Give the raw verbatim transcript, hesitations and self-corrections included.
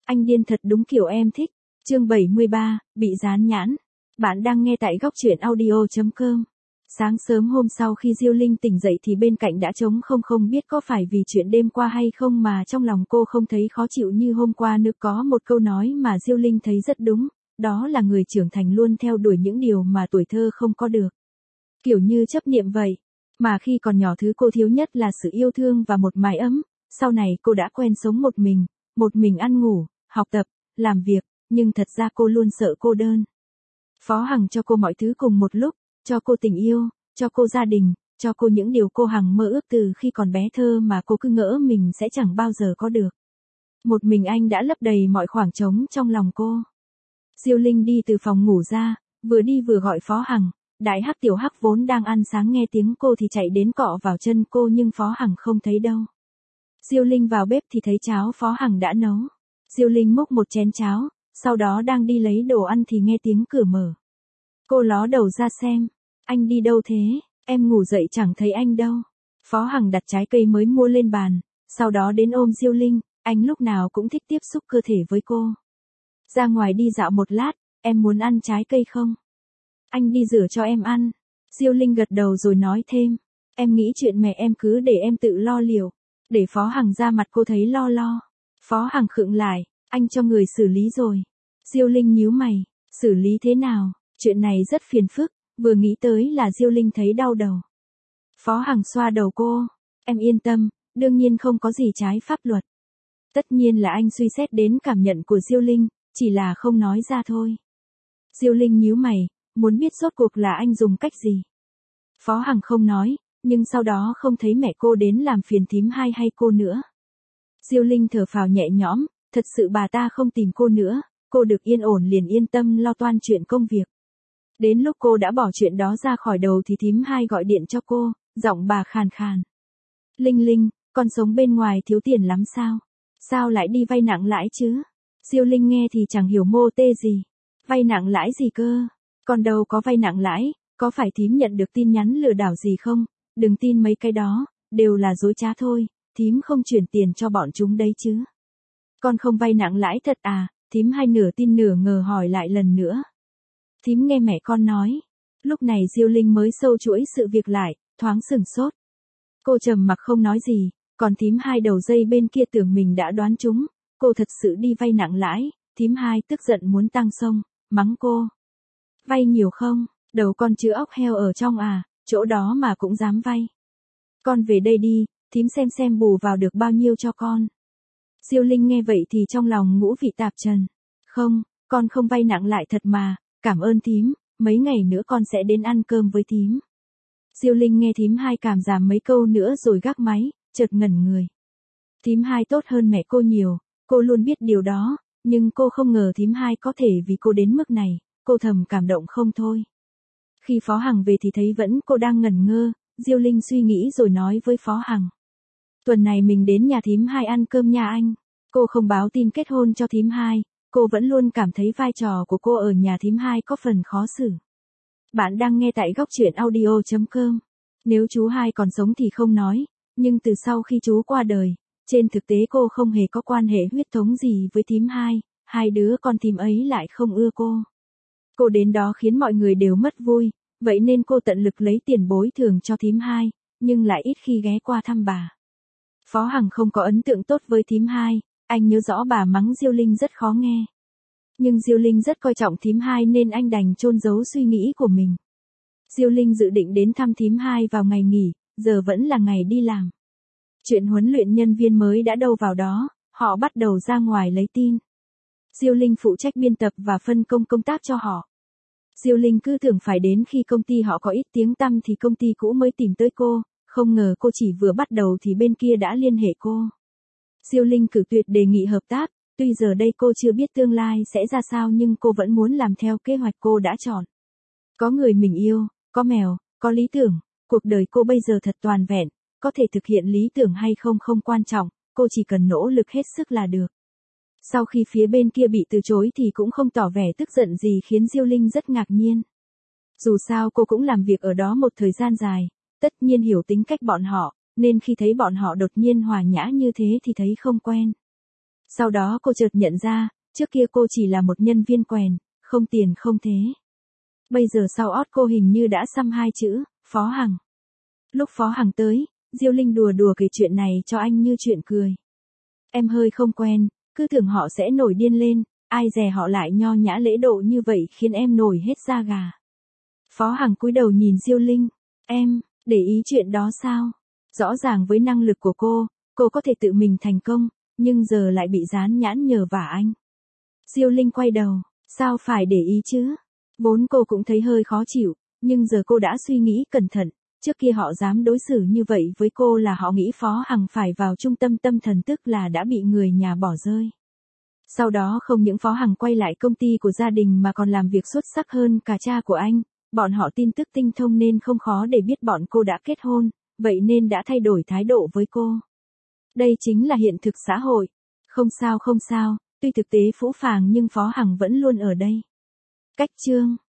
Anh điên thật đúng kiểu em thích. Chương bảy mươi ba, bị dán nhãn. Bạn đang nghe tại góc truyện audio chấm com. Sáng sớm hôm sau khi Diêu Linh tỉnh dậy thì bên cạnh đã trống không, không biết có phải vì chuyện đêm qua hay không mà trong lòng cô không thấy khó chịu như hôm qua nữa. Có một câu nói mà Diêu Linh thấy rất đúng, đó là người trưởng thành luôn theo đuổi những điều mà tuổi thơ không có được. Kiểu như chấp niệm vậy. Mà khi còn nhỏ thứ cô thiếu nhất là sự yêu thương và một mái ấm. Sau này cô đã quen sống một mình, một mình ăn ngủ, học tập, làm việc, nhưng thật ra cô luôn sợ cô đơn. Phó Hằng cho cô mọi thứ cùng một lúc, cho cô tình yêu, cho cô gia đình, cho cô những điều cô hằng mơ ước từ khi còn bé thơ mà cô cứ ngỡ mình sẽ chẳng bao giờ có được. Một mình anh đã lấp đầy mọi khoảng trống trong lòng cô. Diêu Linh đi từ phòng ngủ ra, vừa đi vừa gọi Phó Hằng. Đại Hắc Tiểu Hắc vốn đang ăn sáng nghe tiếng cô thì chạy đến cọ vào chân cô nhưng Phó Hằng không thấy đâu. Diêu Linh vào bếp thì thấy cháo Phó Hằng đã nấu. Diêu Linh múc một chén cháo, sau đó đang đi lấy đồ ăn thì nghe tiếng cửa mở. Cô ló đầu ra xem, anh đi đâu thế, em ngủ dậy chẳng thấy anh đâu. Phó Hằng đặt trái cây mới mua lên bàn, sau đó đến ôm Diêu Linh, anh lúc nào cũng thích tiếp xúc cơ thể với cô. Ra ngoài đi dạo một lát, em muốn ăn trái cây không? Anh đi rửa cho em ăn. Diêu Linh gật đầu rồi nói thêm, em nghĩ chuyện mẹ em cứ để em tự lo liệu. Để Phó Hằng ra mặt cô thấy lo lo. Phó Hằng khựng lại, anh cho người xử lý rồi. Diêu Linh nhíu mày, xử lý thế nào? Chuyện này rất phiền phức, vừa nghĩ tới là Diêu Linh thấy đau đầu. Phó Hằng xoa đầu cô, em yên tâm, đương nhiên không có gì trái pháp luật. Tất nhiên là anh suy xét đến cảm nhận của Diêu Linh, chỉ là không nói ra thôi. Diêu Linh nhíu mày, muốn biết rốt cuộc là anh dùng cách gì. Phó Hằng không nói, nhưng sau đó không thấy mẹ cô đến làm phiền thím hai hay cô nữa. Diêu Linh thở phào nhẹ nhõm, thật sự bà ta không tìm cô nữa, cô được yên ổn liền yên tâm lo toan chuyện công việc. Đến lúc cô đã bỏ chuyện đó ra khỏi đầu thì thím hai gọi điện cho cô, giọng bà khàn khàn. Linh Linh, con sống bên ngoài thiếu tiền lắm sao? Sao lại đi vay nặng lãi chứ? Diêu Linh nghe thì chẳng hiểu mô tê gì. Vay nặng lãi gì cơ? Con đâu có vay nặng lãi, có phải thím nhận được tin nhắn lừa đảo gì không? Đừng tin mấy cái đó, đều là dối trá thôi, thím không chuyển tiền cho bọn chúng đấy chứ. Con không vay nặng lãi thật à? Thím hai nửa tin nửa ngờ hỏi lại lần nữa. Thím nghe mẹ con nói. Lúc này Diêu Linh mới sâu chuỗi sự việc lại, thoáng sửng sốt. Cô trầm mặc không nói gì, còn thím hai đầu dây bên kia tưởng mình đã đoán trúng, cô thật sự đi vay nặng lãi, thím hai tức giận muốn tăng sông, mắng cô. Vay nhiều không, đầu con chứa óc heo ở trong à, chỗ đó mà cũng dám vay. Con về đây đi, thím xem xem bù vào được bao nhiêu cho con. Diêu Linh nghe vậy thì trong lòng ngũ vị tạp trần. Không, con không vay nặng lại thật mà, cảm ơn thím, mấy ngày nữa con sẽ đến ăn cơm với thím. Diêu Linh nghe thím hai cảm giảm mấy câu nữa rồi gác máy, chợt ngẩn người. Thím hai tốt hơn mẹ cô nhiều, cô luôn biết điều đó, nhưng cô không ngờ thím hai có thể vì cô đến mức này, cô thầm cảm động không thôi. Khi Phó Hằng về thì thấy vẫn cô đang ngẩn ngơ, Diêu Linh suy nghĩ rồi nói với Phó Hằng. Tuần này mình đến nhà thím hai ăn cơm nhà anh. Cô không báo tin kết hôn cho thím hai, cô vẫn luôn cảm thấy vai trò của cô ở nhà thím hai có phần khó xử. Bạn đang nghe tại góc truyện audio chấm com. Nếu chú hai còn sống thì không nói, nhưng từ sau khi chú qua đời, trên thực tế cô không hề có quan hệ huyết thống gì với thím hai, hai đứa con thím ấy lại không ưa cô. Cô đến đó khiến mọi người đều mất vui, vậy nên cô tận lực lấy tiền bồi thường cho thím hai, nhưng lại ít khi ghé qua thăm bà. Phó Hằng không có ấn tượng tốt với thím hai, anh nhớ rõ bà mắng Diêu Linh rất khó nghe. Nhưng Diêu Linh rất coi trọng thím hai nên anh đành chôn giấu suy nghĩ của mình. Diêu Linh dự định đến thăm thím hai vào ngày nghỉ, giờ vẫn là ngày đi làm. Chuyện huấn luyện nhân viên mới đã đâu vào đó, họ bắt đầu ra ngoài lấy tin. Diêu Linh phụ trách biên tập và phân công công tác cho họ. Diêu Linh cứ tưởng phải đến khi công ty họ có ít tiếng tăm thì công ty cũ mới tìm tới cô, không ngờ cô chỉ vừa bắt đầu thì bên kia đã liên hệ cô. Diêu Linh cử tuyệt đề nghị hợp tác, tuy giờ đây cô chưa biết tương lai sẽ ra sao nhưng cô vẫn muốn làm theo kế hoạch cô đã chọn. Có người mình yêu, có mèo, có lý tưởng, cuộc đời cô bây giờ thật toàn vẹn, có thể thực hiện lý tưởng hay không không quan trọng, cô chỉ cần nỗ lực hết sức là được. Sau khi phía bên kia bị từ chối thì cũng không tỏ vẻ tức giận gì khiến Diêu Linh rất ngạc nhiên. Dù sao cô cũng làm việc ở đó một thời gian dài, tất nhiên hiểu tính cách bọn họ, nên khi thấy bọn họ đột nhiên hòa nhã như thế thì thấy không quen. Sau đó cô chợt nhận ra, trước kia cô chỉ là một nhân viên quèn, không tiền không thế. Bây giờ sau ót cô hình như đã xăm hai chữ, Phó Hằng. Lúc Phó Hằng tới, Diêu Linh đùa đùa kể chuyện này cho anh như chuyện cười. Em hơi không quen, cứ tưởng họ sẽ nổi điên lên, ai dè họ lại nho nhã lễ độ như vậy khiến em nổi hết da gà. Phó Hằng cúi đầu nhìn Diêu Linh, em, để ý chuyện đó sao? Rõ ràng với năng lực của cô, cô có thể tự mình thành công, nhưng giờ lại bị dán nhãn nhờ vả anh. Diêu Linh quay đầu, sao phải để ý chứ? Vốn cô cũng thấy hơi khó chịu, nhưng giờ cô đã suy nghĩ cẩn thận, trước kia họ dám đối xử như vậy với cô là họ nghĩ Phó Hằng phải vào trung tâm tâm thần, tức là đã bị người nhà bỏ rơi. Sau đó không những Phó Hằng quay lại công ty của gia đình mà còn làm việc xuất sắc hơn cả cha của anh, bọn họ tin tức tinh thông nên không khó để biết bọn cô đã kết hôn, vậy nên đã thay đổi thái độ với cô. Đây chính là hiện thực xã hội. Không sao không sao, tuy thực tế phũ phàng nhưng Phó Hằng vẫn luôn ở đây. Cách chương